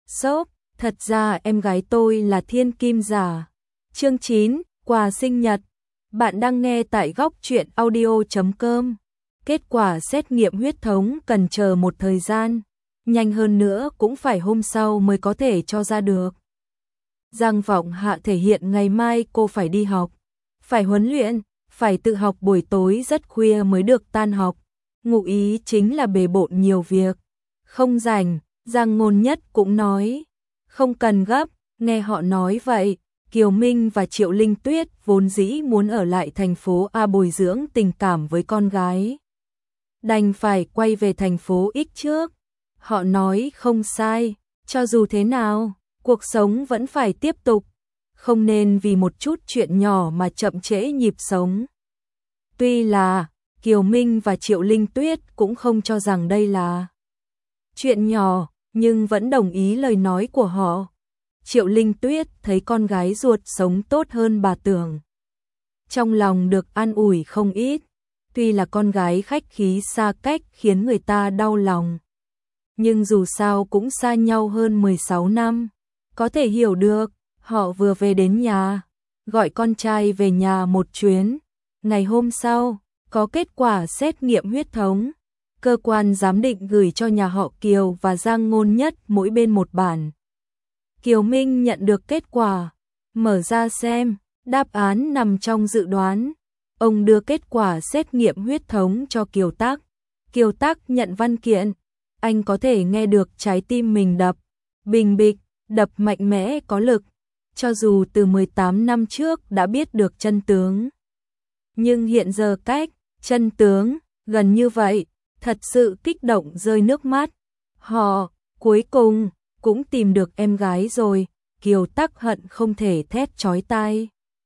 Sốp, thật ra em gái tôi là thiên kim giả. Chương 9, quà sinh nhật. Bạn đang nghe tại góc truyện audio.com. Kết quả xét nghiệm huyết thống cần chờ một thời gian, nhanh hơn nữa cũng phải hôm sau mới có thể cho ra được. Giang Vọng Hạ thể hiện ngày mai cô phải đi học, phải huấn luyện, phải tự học buổi tối rất khuya mới được tan học. Ngụ ý chính là bề bộn nhiều việc, không rảnh. Giang Ngôn Nhất cũng nói, không cần gấp. Nghe họ nói vậy, Kiều Minh và Triệu Linh Tuyết vốn dĩ muốn ở lại thành phố A bồi dưỡng tình cảm với con gái, đành phải quay về thành phố X trước. Họ nói không sai, cho dù thế nào, cuộc sống vẫn phải tiếp tục, không nên vì một chút chuyện nhỏ mà chậm trễ nhịp sống. Tuy là Kiều Minh và Triệu Linh Tuyết cũng không cho rằng đây là chuyện nhỏ, nhưng vẫn đồng ý lời nói của họ. Triệu Linh Tuyết thấy con gái ruột sống tốt hơn bà tưởng, trong lòng được an ủi không ít. Tuy là con gái khách khí xa cách khiến người ta đau lòng, nhưng dù sao cũng xa nhau hơn 16 năm, có thể hiểu được. Họ vừa về đến nhà, gọi con trai về nhà một chuyến. Ngày hôm sau, có kết quả xét nghiệm huyết thống. Cơ quan giám định gửi cho nhà họ Kiều và Giang Ngôn Nhất mỗi bên một bản. Kiều Minh nhận được kết quả, mở ra xem, đáp án nằm trong dự đoán. Ông đưa kết quả xét nghiệm huyết thống cho Kiều Tắc. Kiều Tắc nhận văn kiện, anh có thể nghe được trái tim mình đập bình bịch, đập mạnh mẽ có lực. Cho dù từ 18 năm trước đã biết được chân tướng, nhưng hiện giờ cách chân tướng gần như vậy, thật sự kích động rơi nước mắt. Họ cuối cùng cũng tìm được em gái rồi. Kiều Tắc hận không thể thét chói tai,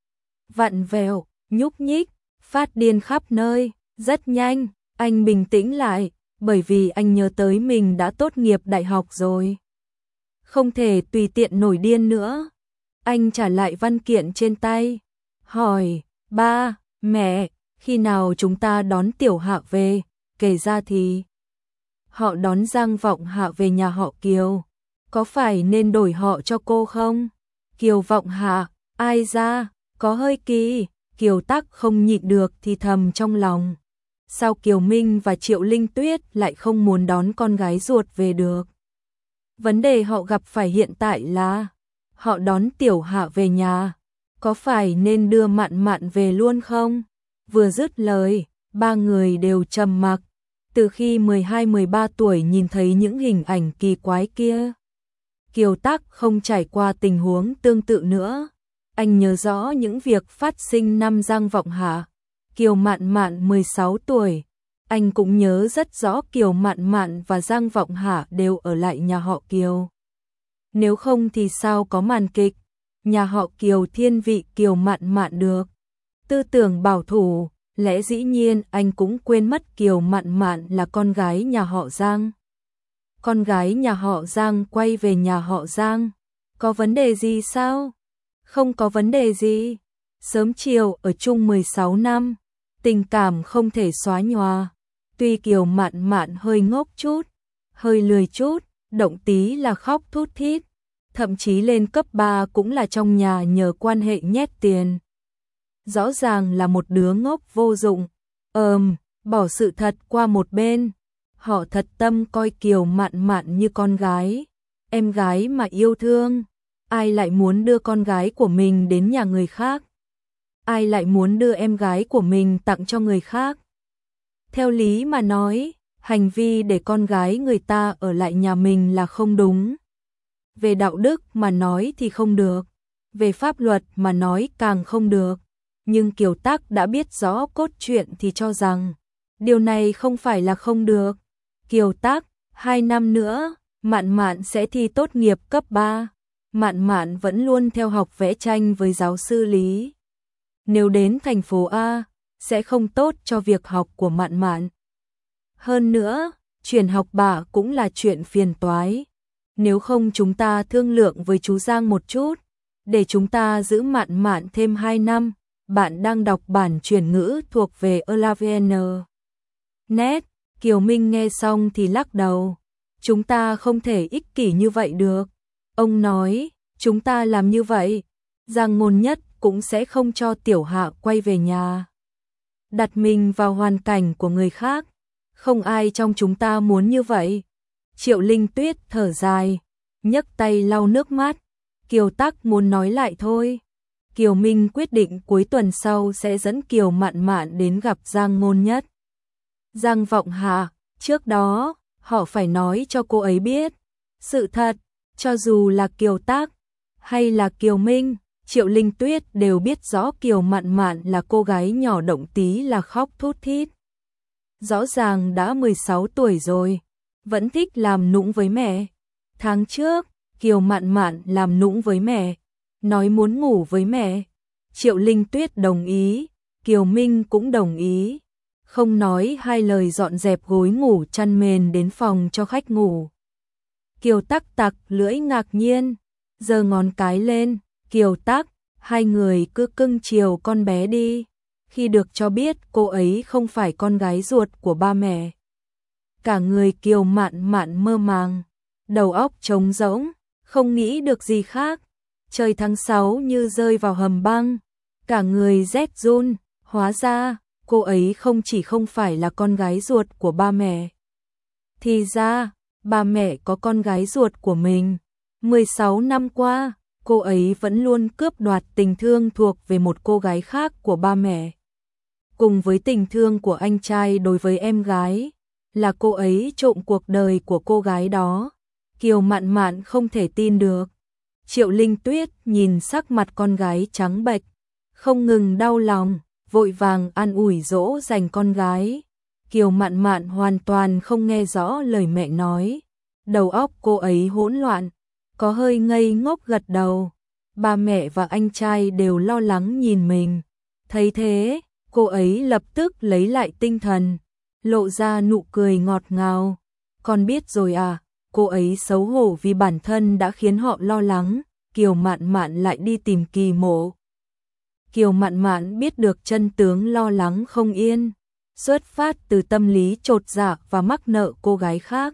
vặn vẹo, nhúc nhích, phát điên khắp nơi. Rất nhanh, anh bình tĩnh lại, bởi vì anh nhớ tới mình đã tốt nghiệp đại học rồi, không thể tùy tiện nổi điên nữa. Anh trả lại văn kiện trên tay, hỏi, ba, mẹ, khi nào chúng ta đón Tiểu Hạ về? Kể ra thì họ đón Giang Vọng Hạ về nhà họ Kiều, có phải nên đổi họ cho cô không? Kiều Vọng Hạ, ai ra, có hơi kỳ. Kiều Tắc không nhịn được thì thầm trong lòng, sao Kiều Minh và Triệu Linh Tuyết lại không muốn đón con gái ruột về được? Vấn đề họ gặp phải hiện tại là họ đón Tiểu Hạ về nhà, có phải nên đưa Mạn Mạn về luôn không? Vừa dứt lời, ba người đều trầm mặc. Từ khi 12-13 tuổi nhìn thấy những hình ảnh kỳ quái kia, Kiều Tắc không trải qua tình huống tương tự nữa. Anh nhớ rõ những việc phát sinh năm Giang Vọng Hạ, Kiều Mạn Mạn 16 tuổi. Anh cũng nhớ rất rõ Kiều Mạn Mạn và Giang Vọng Hạ đều ở lại nhà họ Kiều. Nếu không thì sao có màn kịch nhà họ Kiều thiên vị Kiều Mạn Mạn được? Tư tưởng bảo thủ, lẽ dĩ nhiên anh cũng quên mất Kiều Mạn Mạn là con gái nhà họ Giang. Con gái nhà họ Giang quay về nhà họ Giang, có vấn đề gì sao? Không có vấn đề gì. Sớm chiều ở chung 16 năm, tình cảm không thể xóa nhòa. Tuy Kiều Mạn Mạn hơi ngốc chút, hơi lười chút, động tí là khóc thút thít, thậm chí lên cấp 3 cũng là trong nhà nhờ quan hệ nhét tiền. Rõ ràng là một đứa ngốc vô dụng. Bỏ sự thật qua một bên, họ thật tâm coi Kiều Mạn Mạn như con gái, em gái mà yêu thương. Ai lại muốn đưa con gái của mình đến nhà người khác? Ai lại muốn đưa em gái của mình tặng cho người khác? Theo lý mà nói, hành vi để con gái người ta ở lại nhà mình là không đúng. Về đạo đức mà nói thì không được, về pháp luật mà nói càng không được. Nhưng Kiều Tắc đã biết rõ cốt truyện thì cho rằng điều này không phải là không được. Kiều Tắc, 2 năm nữa, Mạn Mạn sẽ thi tốt nghiệp cấp 3. Mạn Mạn vẫn luôn theo học vẽ tranh với giáo sư Lý. Nếu đến thành phố A, sẽ không tốt cho việc học của Mạn Mạn. Hơn nữa, chuyển học bạ cũng là chuyện phiền toái. Nếu không chúng ta thương lượng với chú Giang một chút, để chúng ta giữ Mạn Mạn thêm 2 năm. Bạn đang đọc bản chuyển ngữ thuộc về Elavn. Net, Kiều Minh nghe xong thì lắc đầu. Chúng ta không thể ích kỷ như vậy được. Ông nói, chúng ta làm như vậy, Giang Ngôn Nhất cũng sẽ không cho Tiểu Hạ quay về nhà. Đặt mình vào hoàn cảnh của người khác, không ai trong chúng ta muốn như vậy. Triệu Linh Tuyết thở dài, nhấc tay lau nước mắt. Kiều Tắc muốn nói lại thôi. Kiều Minh quyết định cuối tuần sau sẽ dẫn Kiều Mạn Mạn đến gặp Giang Ngôn Nhất. Giang Vọng Hạ, trước đó, họ phải nói cho cô ấy biết. Sự thật, cho dù là Kiều Tắc hay là Kiều Minh, Triệu Linh Tuyết đều biết rõ Kiều Mạn Mạn là cô gái nhỏ động tí là khóc thút thít. Rõ ràng đã 16 tuổi rồi, vẫn thích làm nũng với mẹ. Tháng trước, Kiều Mạn Mạn làm nũng với mẹ, nói muốn ngủ với mẹ. Triệu Linh Tuyết đồng ý, Kiều Minh cũng đồng ý. Không nói hai lời dọn dẹp gối ngủ chăn mền đến phòng cho khách ngủ. Kiều Tắc tặc lưỡi ngạc nhiên, giơ ngón cái lên, Kiều Tắc, hai người cứ cưng chiều con bé đi. Khi được cho biết cô ấy không phải con gái ruột của ba mẹ, cả người Kiều Mạn Mạn mơ màng, đầu óc trống rỗng, không nghĩ được gì khác. Trời tháng 6 như rơi vào hầm băng, cả người rét run, hóa ra cô ấy không phải là con gái ruột của ba mẹ. Thì ra, ba mẹ có con gái ruột của mình. 16 năm qua, cô ấy vẫn luôn cướp đoạt tình thương thuộc về một cô gái khác của ba mẹ. Cùng với tình thương của anh trai đối với em gái, là cô ấy trộm cuộc đời của cô gái đó. Kiều Mạn Mạn không thể tin được. Triệu Linh Tuyết nhìn sắc mặt con gái trắng bệch, không ngừng đau lòng, vội vàng an ủi dỗ dành con gái. Kiều Mạn Mạn hoàn toàn không nghe rõ lời mẹ nói, đầu óc cô ấy hỗn loạn, có hơi ngây ngốc gật đầu. Ba mẹ và anh trai đều lo lắng nhìn mình. Thấy thế, cô ấy lập tức lấy lại tinh thần, lộ ra nụ cười ngọt ngào. Con biết rồi à? Cô ấy xấu hổ vì bản thân đã khiến họ lo lắng. Kiều Mạn Mạn lại đi tìm Kỳ Mộ. Kiều Mạn Mạn biết được chân tướng lo lắng không yên, xuất phát từ tâm lý chột dạ và mắc nợ cô gái khác.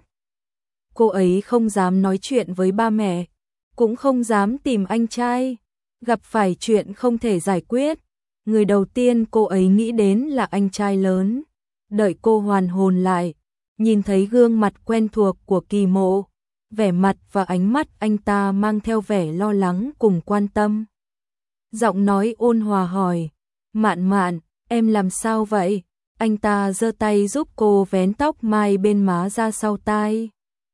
Cô ấy không dám nói chuyện với ba mẹ, cũng không dám tìm anh trai. Gặp phải chuyện không thể giải quyết, người đầu tiên cô ấy nghĩ đến là anh trai lớn. Đợi cô hoàn hồn lại, nhìn thấy gương mặt quen thuộc của Kỳ Mộ, vẻ mặt và ánh mắt anh ta mang theo vẻ lo lắng cùng quan tâm. Giọng nói ôn hòa hỏi, Mạn Mạn, em làm sao vậy? Anh ta giơ tay giúp cô vén tóc mai bên má ra sau tai.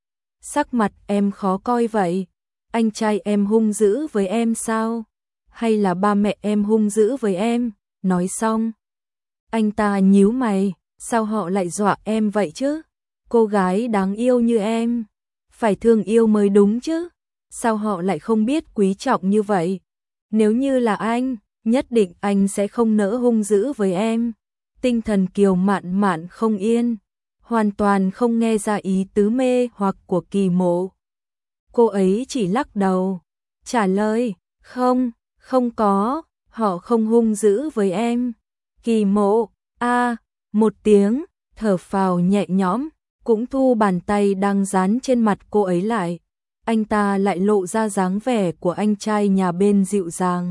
Sắc mặt em khó coi vậy, anh trai em hung dữ với em sao? Hay là ba mẹ em hung dữ với em? Nói xong, anh ta nhíu mày, sao họ lại dọa em vậy chứ? Cô gái đáng yêu như em, phải thương yêu mới đúng chứ, sao họ lại không biết quý trọng như vậy? Nếu như là anh, nhất định anh sẽ không nỡ hung dữ với em. Tinh thần Kiều Mạn Mạn không yên, hoàn toàn không nghe ra ý tứ mê hoặc của Kỳ Mộ. Cô ấy chỉ lắc đầu, trả lời, không có, họ không hung dữ với em. Kỳ Mộ, một tiếng, thở phào nhẹ nhõm, cũng thu bàn tay đang dán trên mặt cô ấy lại. Anh ta lại lộ ra dáng vẻ của anh trai nhà bên dịu dàng.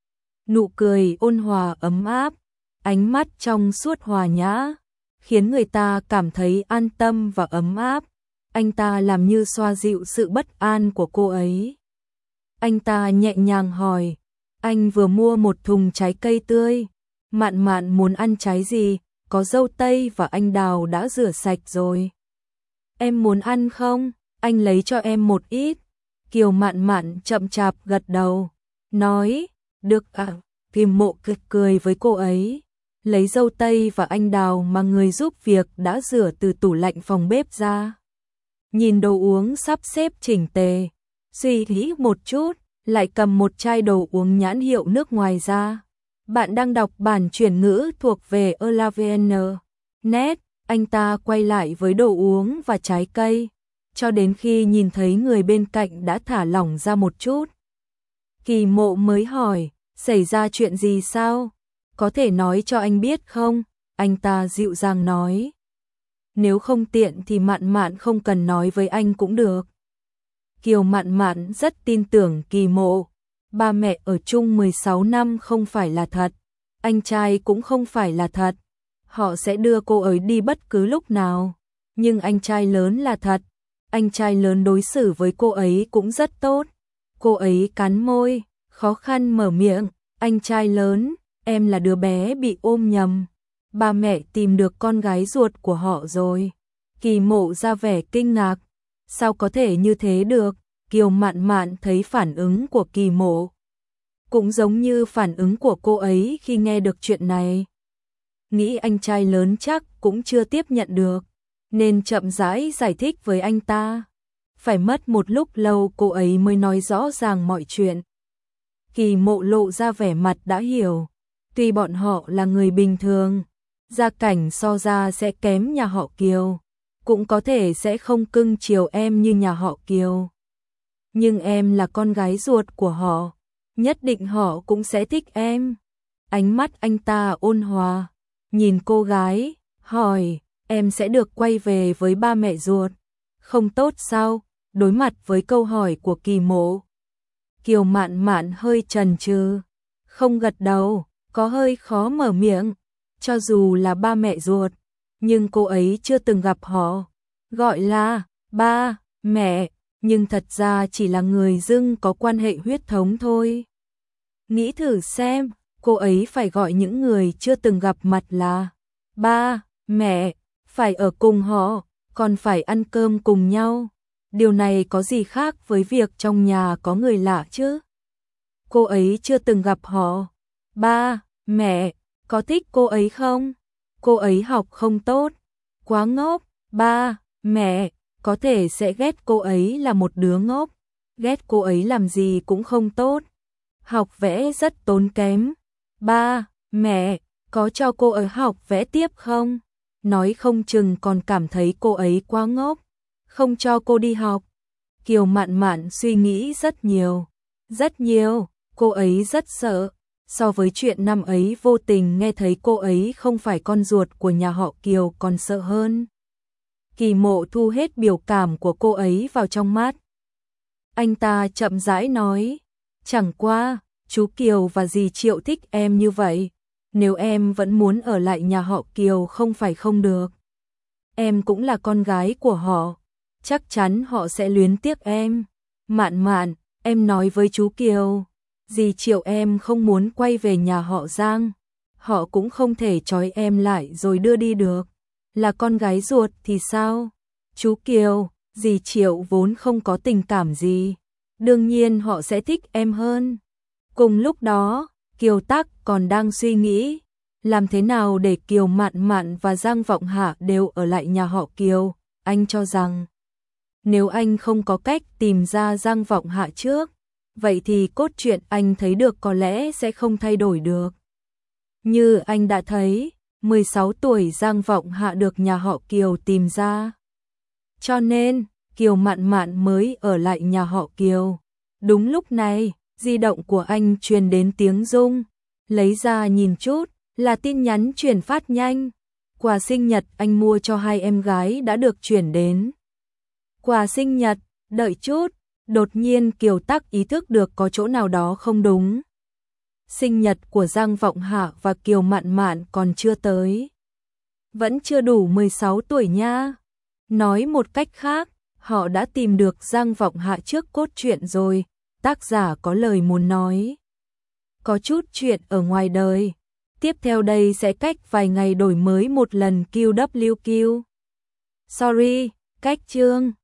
Nụ cười ôn hòa ấm áp, ánh mắt trong suốt hòa nhã, khiến người ta cảm thấy an tâm và ấm áp. Anh ta làm như xoa dịu sự bất an của cô ấy. Anh ta nhẹ nhàng hỏi, anh vừa mua một thùng trái cây tươi, Mạn Mạn muốn ăn trái gì? Có dâu tây và anh đào đã rửa sạch rồi. Em muốn ăn không? Anh lấy cho em một ít. Kiều Mạn Mạn chậm chạp gật đầu, nói, được ạ. Kỳ Mộ cười với cô ấy, lấy dâu tây và anh đào mà người giúp việc đã rửa từ tủ lạnh phòng bếp ra. Nhìn đồ uống sắp xếp chỉnh tề, suy nghĩ một chút, lại cầm một chai đồ uống nhãn hiệu nước ngoài ra. Bạn đang đọc bản chuyển ngữ thuộc về ELAVN.net. Anh ta quay lại với đồ uống và trái cây, cho đến khi nhìn thấy người bên cạnh đã thả lỏng ra một chút. Kỳ Mộ mới hỏi, xảy ra chuyện gì sao? Có thể nói cho anh biết không? Anh ta dịu dàng nói. Nếu không tiện thì Mạn Mạn không cần nói với anh cũng được. Kiều Mạn Mạn rất tin tưởng Kỳ Mộ. Ba mẹ ở chung 16 năm không phải là thật, anh trai cũng không phải là thật. Họ sẽ đưa cô ấy đi bất cứ lúc nào. Nhưng anh trai lớn là thật. Anh trai lớn đối xử với cô ấy cũng rất tốt. Cô ấy cắn môi, khó khăn mở miệng. Anh trai lớn, em là đứa bé bị ôm nhầm. Ba mẹ tìm được con gái ruột của họ rồi. Kỳ Mộ ra vẻ kinh ngạc. Sao có thể như thế được? Kiều Mạn Mạn thấy phản ứng của Kỳ Mộ cũng giống như phản ứng của cô ấy khi nghe được chuyện này. Nghĩ anh trai lớn chắc cũng chưa tiếp nhận được, nên chậm rãi giải thích với anh ta. Phải mất một lúc lâu cô ấy mới nói rõ ràng mọi chuyện. Kỳ Mộ lộ ra vẻ mặt đã hiểu. Tuy bọn họ là người bình thường, gia cảnh so ra sẽ kém nhà họ Kiều, cũng có thể sẽ không cưng chiều em như nhà họ Kiều. Nhưng em là con gái ruột của họ, nhất định họ cũng sẽ thích em. Ánh mắt anh ta ôn hòa, nhìn cô gái, hỏi, em sẽ được quay về với ba mẹ ruột, không tốt sao? Đối mặt với câu hỏi của Kỳ Mộ, Kiều Mạn Mạn hơi chần chừ, không gật đầu, có hơi khó mở miệng. Cho dù là ba mẹ ruột, nhưng cô ấy chưa từng gặp họ. Gọi là ba, mẹ, nhưng thật ra chỉ là người dưng có quan hệ huyết thống thôi. Nghĩ thử xem, cô ấy phải gọi những người chưa từng gặp mặt là ba, mẹ, phải ở cùng họ, còn phải ăn cơm cùng nhau. Điều này có gì khác với việc trong nhà có người lạ chứ? Cô ấy chưa từng gặp họ. Ba, mẹ, có thích cô ấy không? Cô ấy học không tốt, quá ngốc. Ba, mẹ, có thể sẽ ghét cô ấy là một đứa ngốc. Ghét cô ấy làm gì cũng không tốt. Học vẽ rất tốn kém. Ba, mẹ, có cho cô ấy học vẽ tiếp không? Nói không chừng còn cảm thấy cô ấy quá ngốc, không cho cô đi học. Kiều Mạn Mạn suy nghĩ rất nhiều. Cô ấy rất sợ. So với chuyện năm ấy vô tình nghe thấy cô ấy không phải con ruột của nhà họ Kiều còn sợ hơn. Kỳ Mộ thu hết biểu cảm của cô ấy vào trong mắt. Anh ta chậm rãi nói, chẳng qua, chú Kiều và dì Triệu thích em như vậy. Nếu em vẫn muốn ở lại nhà họ Kiều không phải không được. Em cũng là con gái của họ, chắc chắn họ sẽ luyến tiếc em. Mạn Mạn, em nói với chú Kiều, dì Triệu em không muốn quay về nhà họ Giang. Họ cũng không thể trói em lại rồi đưa đi được. Là con gái ruột thì sao? Chú Kiều, dì Triệu vốn không có tình cảm gì. Đương nhiên họ sẽ thích em hơn. Cùng lúc đó, Kiều Tắc còn đang suy nghĩ, làm thế nào để Kiều Mạn Mạn và Giang Vọng Hạ đều ở lại nhà họ Kiều. Anh cho rằng, nếu anh không có cách tìm ra Giang Vọng Hạ trước, vậy thì cốt truyện anh thấy được có lẽ sẽ không thay đổi được. Như anh đã thấy, 16 tuổi Giang Vọng Hạ được nhà họ Kiều tìm ra. Cho nên, Kiều Mạn Mạn mới ở lại nhà họ Kiều. Đúng lúc này, di động của anh truyền đến tiếng rung. Lấy ra nhìn chút, là tin nhắn chuyển phát nhanh. Quà sinh nhật anh mua cho hai em gái đã được chuyển đến. Quà sinh nhật, đợi chút. Đột nhiên Kiều Tắc ý thức được có chỗ nào đó không đúng. Sinh nhật của Giang Vọng Hạ và Kiều Mạn Mạn còn chưa tới. Vẫn chưa đủ 16 tuổi nha. Nói một cách khác, họ đã tìm được Giang Vọng Hạ trước cốt truyện rồi. Tác giả có lời muốn nói. Có chút chuyện ở ngoài đời. Tiếp theo đây sẽ cách vài ngày đổi mới một lần QWQ. Sorry, cách chương.